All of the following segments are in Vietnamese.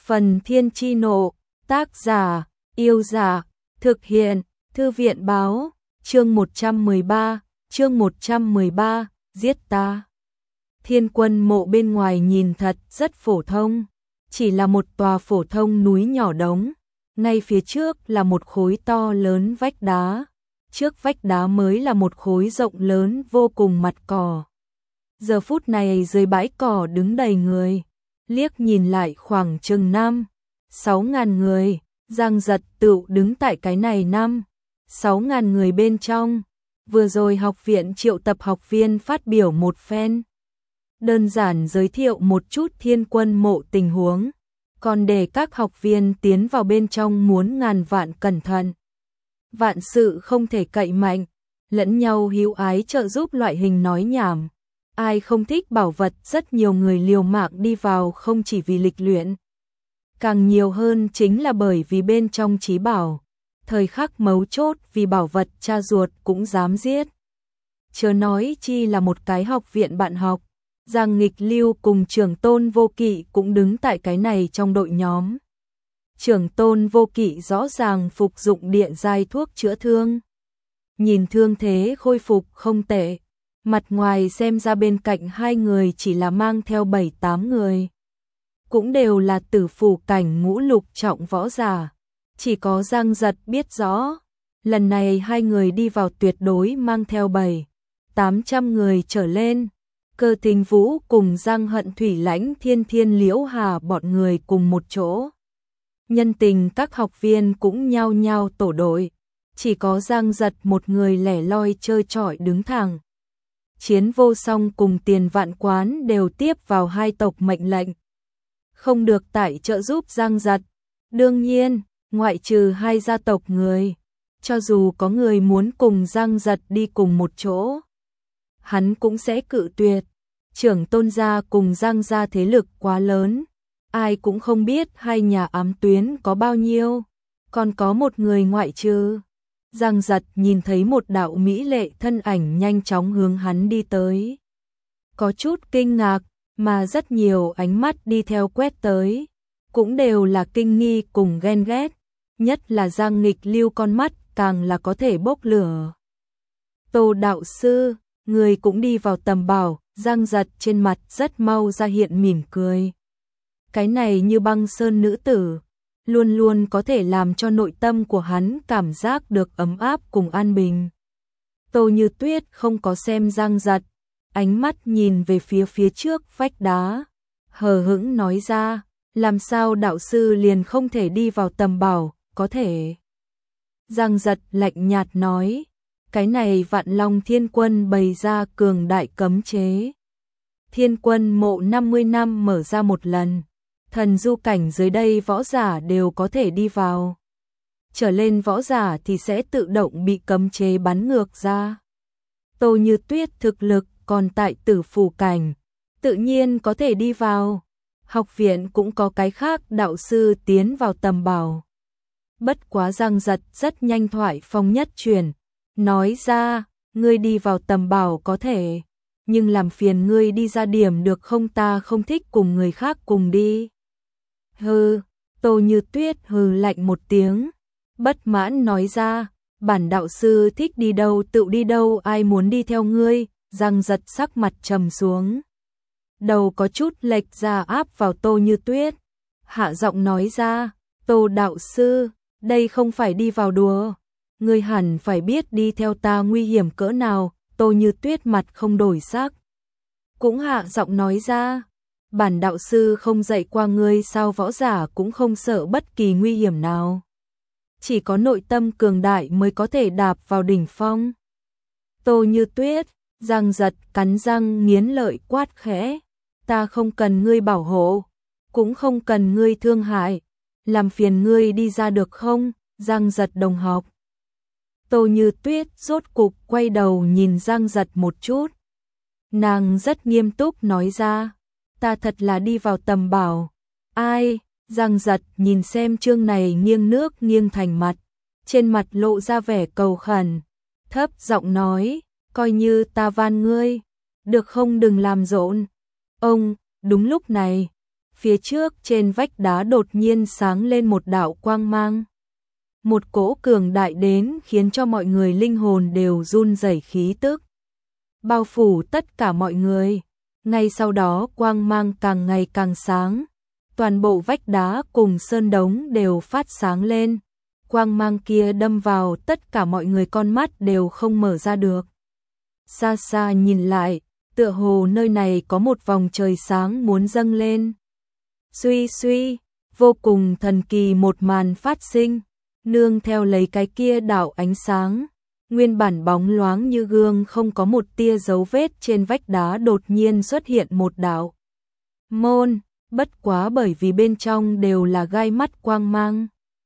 Phần Thiên Chi Nộ, tác giả, Yêu Giả, thực hiện, Thư viện Báo, chương 113, giết ta. Thiên Quân Mộ bên ngoài nhìn thật rất phổ thông, chỉ là một tòa phổ thông núi nhỏ đống, ngay phía trước là một khối to lớn vách đá, trước vách đá mới là một khối rộng lớn vô cùng mặt cỏ. Giờ phút này dưới bãi cỏ đứng đầy người, liếc nhìn lại khoảng chừng 5-6 ngàn người, Giang Giật tự đứng tại cái này 5-6 ngàn người bên trong. Vừa rồi học viện triệu tập học viên phát biểu một phen, đơn giản giới thiệu một chút Thiên Quân Mộ tình huống, còn để các học viên tiến vào bên trong muốn ngàn vạn cẩn thận. Vạn sự không thể cậy mạnh, lẫn nhau hữu ái trợ giúp loại hình nói nhảm. Ai không thích bảo vật, rất nhiều người liều mạng đi vào không chỉ vì lịch luyện, càng nhiều hơn chính là bởi vì bên trong trí bảo, thời khắc mấu chốt vì bảo vật cha ruột cũng dám giết. Chớ nói chi là một cái học viện bạn học, Giang Nghịch Lưu cùng Trưởng Tôn Vô Kỵ cũng đứng tại cái này trong đội nhóm. Trưởng Tôn Vô Kỵ rõ ràng phục dụng địa giai thuốc chữa thương, nhìn thương thế khôi phục không tệ. Mặt ngoài xem ra bên cạnh hai người chỉ là mang theo 7-8 người, cũng đều là tử phủ cảnh ngũ lục trọng võ giả. Chỉ có Giang Giật biết rõ, lần này hai người đi vào tuyệt đối mang theo 700-800 người trở lên. Cơ Thính Vũ cùng Giang Hận Thủy Lãnh Thiên Thiên Liễu Hà bọn người cùng một chỗ. Nhân tình các học viên cũng nhao nhao tổ đội, chỉ có Giang Giật một người lẻ loi trơ trọi đứng thẳng. Chiến Vô Song cùng Tiền Vạn Quán đều tiếp vào hai tộc mệnh lệnh, không được tại trợ giúp Giang Giật. Đương nhiên, ngoại trừ hai gia tộc người, cho dù có người muốn cùng Giang Giật đi cùng một chỗ, hắn cũng sẽ cự tuyệt. Trưởng Tôn gia cùng Giang gia thế lực quá lớn, ai cũng không biết hai nhà ám tuyến có bao nhiêu, còn có một người ngoại trừ. Giang Giật nhìn thấy một đạo mỹ lệ thân ảnh nhanh chóng hướng hắn đi tới, có chút kinh ngạc, mà rất nhiều ánh mắt đi theo quét tới, cũng đều là kinh nghi cùng ghen ghét, nhất là Giang Nghịch Lưu con mắt càng là có thể bốc lửa. Tô đạo sư, người cũng đi vào tầm bảo. Giang Giật trên mặt rất mau ra hiện mỉm cười. Cái này như băng sơn nữ tử, luôn luôn có thể làm cho nội tâm của hắn cảm giác được ấm áp cùng an bình. Tô Như Tuyết không có xem Giang Giật, ánh mắt nhìn về phía trước vách đá, hờ hững nói ra, làm sao đạo sư liền không thể đi vào tầm bảo, có thể. Giang Giật lạnh nhạt nói, cái này Vạn Long Thiên Quân bày ra cường đại cấm chế. Thiên Quân Mộ 50 năm mở ra một lần, thần du cảnh dưới đây võ giả đều có thể đi vào. Trở lên võ giả thì sẽ tự động bị cấm chế bắn ngược ra. Tô Như Tuyết thực lực còn tại tử phủ cảnh, tự nhiên có thể đi vào. Học viện cũng có cái khác đạo sư tiến vào tầm bảo. Bất quá Giang Giật rất nhanh thoại phong nhất truyền, nói ra, ngươi đi vào tầm bảo có thể, nhưng làm phiền ngươi đi ra điểm được không, ta không thích cùng người khác cùng đi. Hừ, Tô Như Tuyết hừ lạnh một tiếng, bất mãn nói ra, bản đạo sư thích đi đâu tự đi đâu, ai muốn đi theo ngươi. Giang Giật sắc mặt trầm xuống, đầu có chút lệch ra áp vào Tô Như Tuyết, hạ giọng nói ra, Tô đạo sư, đây không phải đi vào đùa, ngươi hẳn phải biết đi theo ta nguy hiểm cỡ nào. Tô Như Tuyết mặt không đổi sắc, cũng hạ giọng nói ra, bản đạo sư không dạy qua ngươi sao, võ giả cũng không sợ bất kỳ nguy hiểm nào, chỉ có nội tâm cường đại mới có thể đạp vào đỉnh phong. Tô Như Tuyết, Giang Giật cắn răng nghiến lợi quát khẽ, ta không cần ngươi bảo hộ, cũng không cần ngươi thương hại, làm phiền ngươi đi ra được không? Giang Giật đồng học. Tô Như Tuyết rốt cục quay đầu nhìn Giang Giật một chút, nàng rất nghiêm túc nói ra, ta thật là đi vào tầm bảo. Ai? Giang Giật nhìn xem chương này nghiêng nước nghiêng thành mặt, trên mặt lộ ra vẻ cầu khẩn, thấp giọng nói, coi như ta van ngươi, được không, đừng làm rộn. Ông, đúng lúc này, Phía trước trên vách đá đột nhiên sáng lên một đạo quang mang. Một cỗ cường đại đến khiến cho mọi người linh hồn đều run rẩy, khí tức bao phủ tất cả mọi người. Ngay sau đó quang mang càng ngày càng sáng, toàn bộ vách đá cùng sơn đống đều phát sáng lên. Quang mang kia đâm vào tất cả mọi người, con mắt đều không mở ra được. Xa xa nhìn lại, tựa hồ nơi này có một vòng trời sáng muốn dâng lên. Suy suy, vô cùng thần kỳ một màn phát sinh, nương theo lấy cái kia đạo ánh sáng. Nguyên bản bóng loáng như gương không có một tia dấu vết trên vách đá đột nhiên xuất hiện một đạo môn, bất quá bởi vì bên trong đều là gai mắt quang mang.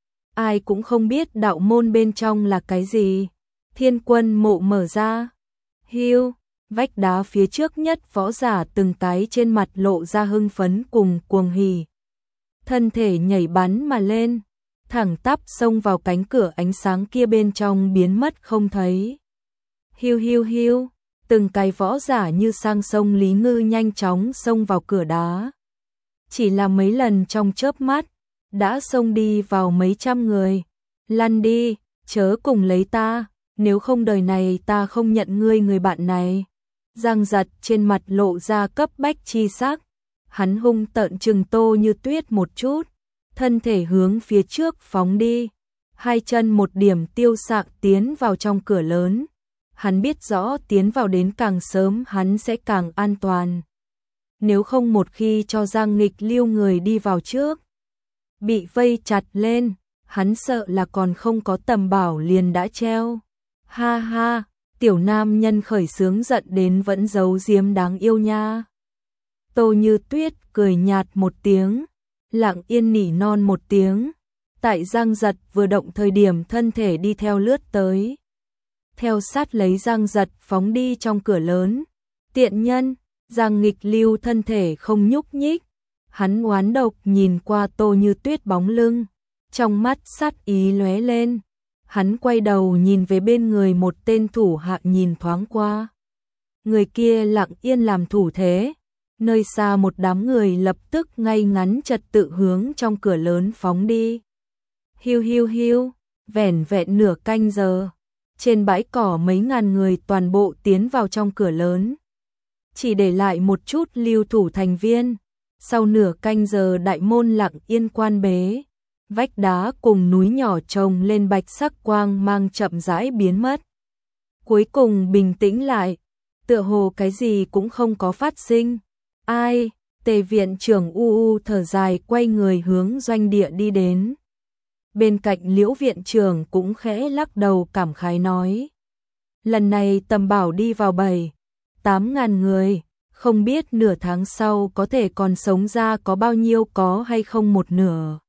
Ai cũng không biết đạo môn bên trong là cái gì. Thiên Quân mộ mở ra. Hiu, vách đá phía trước nhất võ giả từng cái trên mặt lộ ra hưng phấn cùng cuồng hỉ. Thân thể nhảy bắn mà lên, thẳng tắp xông vào cánh cửa, ánh sáng kia bên trong biến mất không thấy. Hiu hiu hiu, từng cái võ giả như sang sông Lý Ngư nhanh chóng xông vào cửa đá. Chỉ là mấy lần trong chớp mắt, đã xông đi vào mấy trăm người. Lăn đi, chớ cùng lấy ta, nếu không đời này ta không nhận ngươi người bạn này. Giang Giật trên mặt lộ ra cấp bách chi sắc, hắn hung tợn trừng Tô Như Tuyết một chút, thân thể hướng phía trước phóng đi, hai chân một điểm tiêu xạ tiến vào trong cửa lớn. Hắn biết rõ tiến vào đến càng sớm hắn sẽ càng an toàn. Nếu không một khi cho Giang Nghịch Lưu người đi vào trước, bị vây chặt lên, hắn sợ là còn không có tầm bảo liền đã treo. Ha ha, tiểu nam nhân khởi sướng giận đến vẫn giấu giếm đáng yêu nha. Tô Như Tuyết cười nhạt một tiếng, lặng yên nỉ non một tiếng. Tại Giang Giật vừa động thời điểm thân thể đi theo lướt tới. Theo sát lấy Giang Giật phóng đi trong cửa lớn. Tiện nhân, Giang Nghịch Lưu thân thể không nhúc nhích. Hắn oán độc nhìn qua Tô Như Tuyết bóng lưng, trong mắt sát ý lóe lên. Hắn quay đầu nhìn về bên người một tên thủ hạ, nhìn thoáng qua. Người kia lặng yên làm thủ thế. Nơi xa một đám người lập tức ngay ngắn trật tự hướng trong cửa lớn phóng đi. Hiu hiu hiu, vẻn vẹn nửa canh giờ, trên bãi cỏ mấy ngàn người toàn bộ tiến vào trong cửa lớn. Chỉ để lại một chút lưu thủ thành viên. Sau nửa canh giờ đại môn lặng yên quan bế, vách đá cùng núi nhỏ chồng lên bạch sắc quang mang chậm rãi biến mất. Cuối cùng bình tĩnh lại, tựa hồ cái gì cũng không có phát sinh. Ai, Tề viện trưởng u thở dài quay người hướng doanh địa đi đến. Bên cạnh Liễu viện trưởng cũng khẽ lắc đầu cảm khái nói. Lần này tầm bảo đi vào 7-8 ngàn người, không biết nửa tháng sau có thể còn sống ra có bao nhiêu, có hay không một nửa.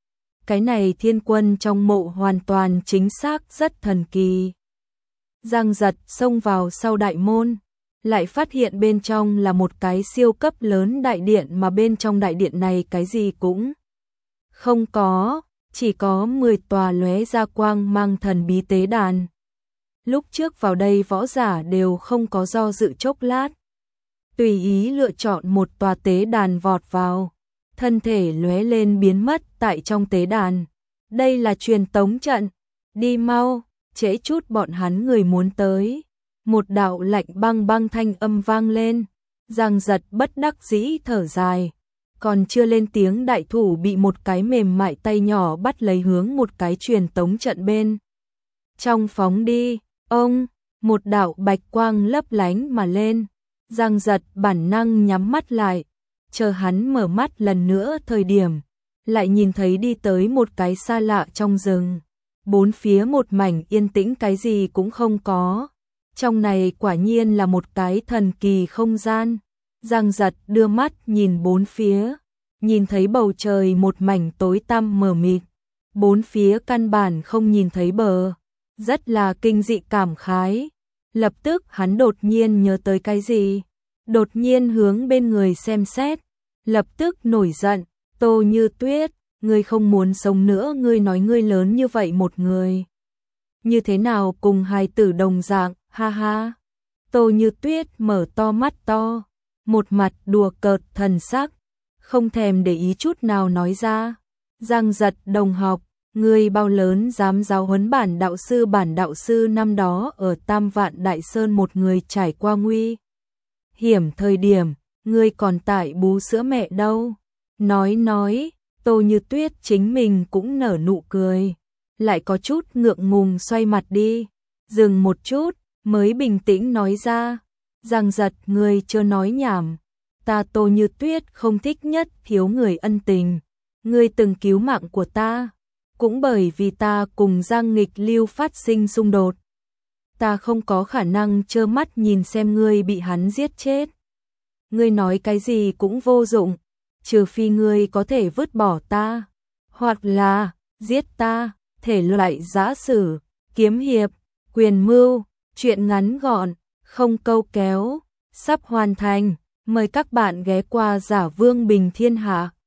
Cái này Thiên Quân trong mộ hoàn toàn chính xác rất thần kỳ. Giang Giật xông vào sau đại môn, lại phát hiện bên trong là một cái siêu cấp lớn đại điện, mà bên trong đại điện này cái gì cũng không có, chỉ có 10 tòa lóe ra quang mang thần bí tế đàn. Lúc trước vào đây võ giả đều không có do dự chốc lát, tùy ý lựa chọn một tòa tế đàn vọt vào, thân thể lóe lên biến mất tại trong tế đàn. Đây là truyền tống trận, đi mau, trễ chút bọn hắn người muốn tới. Một đạo lạnh băng băng thanh âm vang lên. Giang Giật bất đắc dĩ thở dài, còn chưa lên tiếng đại thủ bị một cái mềm mại tay nhỏ bắt lấy hướng một cái truyền tống trận bên trong phóng đi. Ông, một đạo bạch quang lấp lánh mà lên. Giang Giật bản năng nhắm mắt lại, chờ hắn mở mắt lần nữa thời điểm, lại nhìn thấy đi tới một cái xa lạ trong rừng. Bốn phía một mảnh yên tĩnh, cái gì cũng không có. Trong này quả nhiên là một cái thần kỳ không gian. Giang Giật đưa mắt nhìn bốn phía, nhìn thấy bầu trời một mảnh tối tăm mờ mịt, bốn phía căn bản không nhìn thấy bờ, rất là kinh dị cảm khái. Lập tức hắn đột nhiên nhớ tới cái gì, đột nhiên hướng bên người xem xét, lập tức nổi giận. Tô Như Tuyết, ngươi không muốn sống nữa, ngươi nói ngươi lớn như vậy một người, như thế nào cùng hài tử đồng dạng, ha ha. Tô Như Tuyết mở to mắt to, một mặt đùa cợt thần sắc, không thèm để ý chút nào nói ra. Giang Giật đồng học, ngươi bao lớn dám giáo huấn bản đạo sư năm đó ở Tam Vạn Đại Sơn một người trải qua nguy hiểm thời điểm, ngươi còn tại bú sữa mẹ đâu. Nói, Tô Như Tuyết chính mình cũng nở nụ cười, lại có chút ngượng ngùng xoay mặt đi, dừng một chút, mới bình tĩnh nói ra, Giang Giật ngươi chưa nói nhảm, ta Tô Như Tuyết không thích nhất thiếu người ân tình, ngươi từng cứu mạng của ta, cũng bởi vì ta cùng Giang Nghịch Lưu phát sinh xung đột. Ta không có khả năng trơ mắt nhìn xem ngươi bị hắn giết chết. Ngươi nói cái gì cũng vô dụng, trừ phi ngươi có thể vứt bỏ ta, hoặc là giết ta, thể loại giã sử, kiếm hiệp, quyền mưu, truyện ngắn gọn, không câu kéo, sắp hoàn thành. Mời các bạn ghé qua Giả Vương Bình Thiên Hạ.